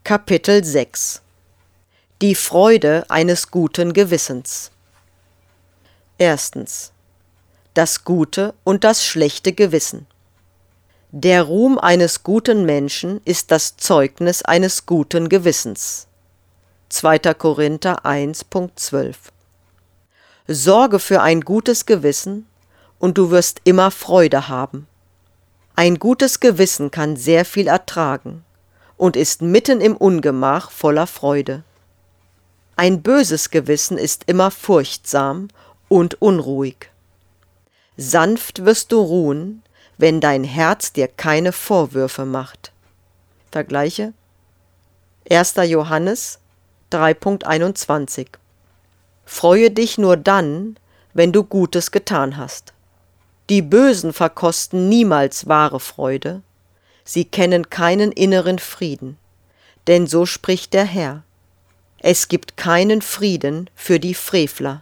Kapitel 6 Die Freude eines guten Gewissens. Erstens. Das gute und das schlechte Gewissen. Der Ruhm eines guten Menschen ist das Zeugnis eines guten Gewissens. 2. Korinther 1,12. Sorge für ein gutes Gewissen, und du wirst immer Freude haben. Ein gutes Gewissen kann sehr viel ertragen und ist mitten im Ungemach voller Freude. Ein böses Gewissen ist immer furchtsam und unruhig. Sanft wirst du ruhen, wenn dein Herz dir keine Vorwürfe macht. Vergleiche 1. Johannes 3,21. Freue dich nur dann, wenn du Gutes getan hast. Die Bösen verkosten niemals wahre Freude, sie kennen keinen inneren Frieden, denn so spricht der Herr: Es gibt keinen Frieden für die Frevler.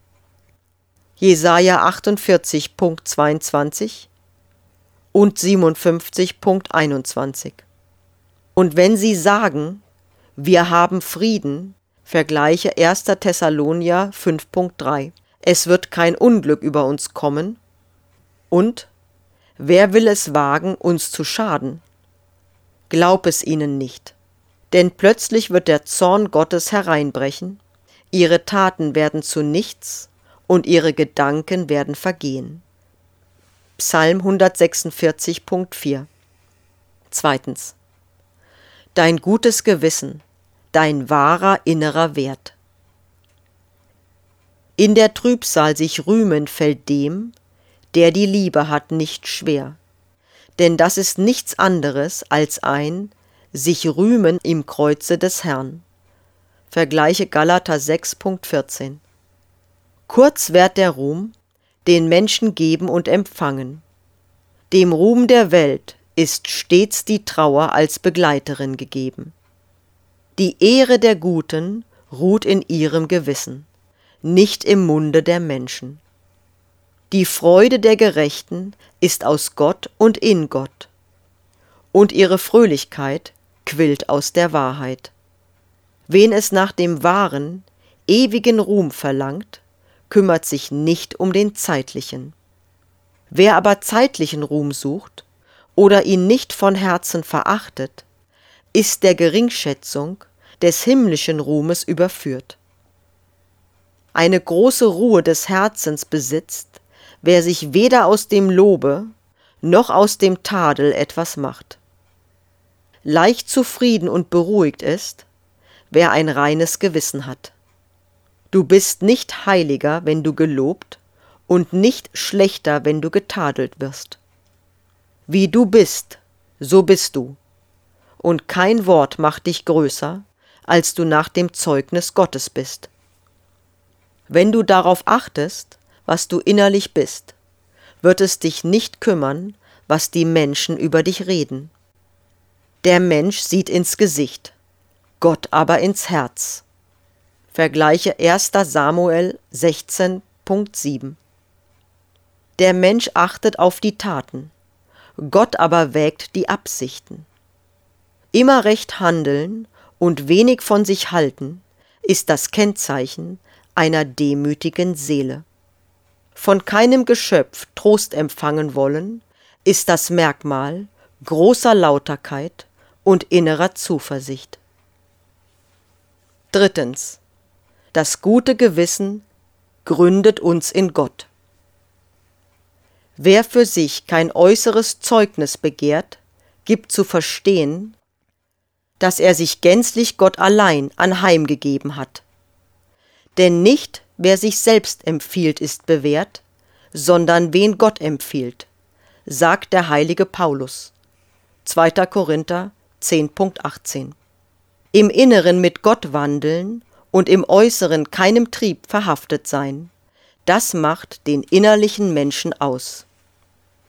Jesaja 48,22 und 57,21. Und wenn sie sagen, wir haben Frieden, vergleiche 1. Thessalonier 5,3. Es wird kein Unglück über uns kommen. Und wer will es wagen, uns zu schaden? Glaub es ihnen nicht, denn plötzlich wird der Zorn Gottes hereinbrechen, ihre Taten werden zu nichts und ihre Gedanken werden vergehen. Psalm 146,4. Zweitens. Dein gutes Gewissen, dein wahrer innerer Wert. In der Trübsal sich rühmen fällt dem, der die Liebe hat, nicht schwer, denn das ist nichts anderes als ein sich rühmen im Kreuze des Herrn. Vergleiche Galater 6,14. Kurz währt der Ruhm, den Menschen geben und empfangen. Dem Ruhm der Welt ist stets die Trauer als Begleiterin gegeben. Die Ehre der Guten ruht in ihrem Gewissen, nicht im Munde der Menschen. Die Freude der Gerechten ist aus Gott und in Gott, und ihre Fröhlichkeit quillt aus der Wahrheit. Wen es nach dem wahren, ewigen Ruhm verlangt, kümmert sich nicht um den zeitlichen. Wer aber zeitlichen Ruhm sucht oder ihn nicht von Herzen verachtet, ist der Geringschätzung des himmlischen Ruhmes überführt. Eine große Ruhe des Herzens besitzt, wer sich weder aus dem Lobe noch aus dem Tadel etwas macht. Leicht zufrieden und beruhigt ist, wer ein reines Gewissen hat. Du bist nicht heiliger, wenn du gelobt, und nicht schlechter, wenn du getadelt wirst. Wie du bist, so bist du, und kein Wort macht dich größer, als du nach dem Zeugnis Gottes bist. Wenn du darauf achtest, was du innerlich bist, wird es dich nicht kümmern, was die Menschen über dich reden. Der Mensch sieht ins Gesicht, Gott aber ins Herz. Vergleiche 1. Samuel 16,7. Der Mensch achtet auf die Taten, Gott aber wägt die Absichten. Immer recht handeln und wenig von sich halten, ist das Kennzeichen einer demütigen Seele. Von keinem Geschöpf Trost empfangen wollen, ist das Merkmal großer Lauterkeit und innerer Zuversicht. Drittens. Das gute Gewissen gründet uns in Gott. Wer für sich kein äußeres Zeugnis begehrt, gibt zu verstehen, dass er sich gänzlich Gott allein anheimgegeben hat. Denn nicht wer sich selbst empfiehlt, ist bewährt, sondern wen Gott empfiehlt, sagt der heilige Paulus. 2. Korinther 10,18. Im Inneren mit Gott wandeln und im Äußeren keinem Trieb verhaftet sein, das macht den innerlichen Menschen aus.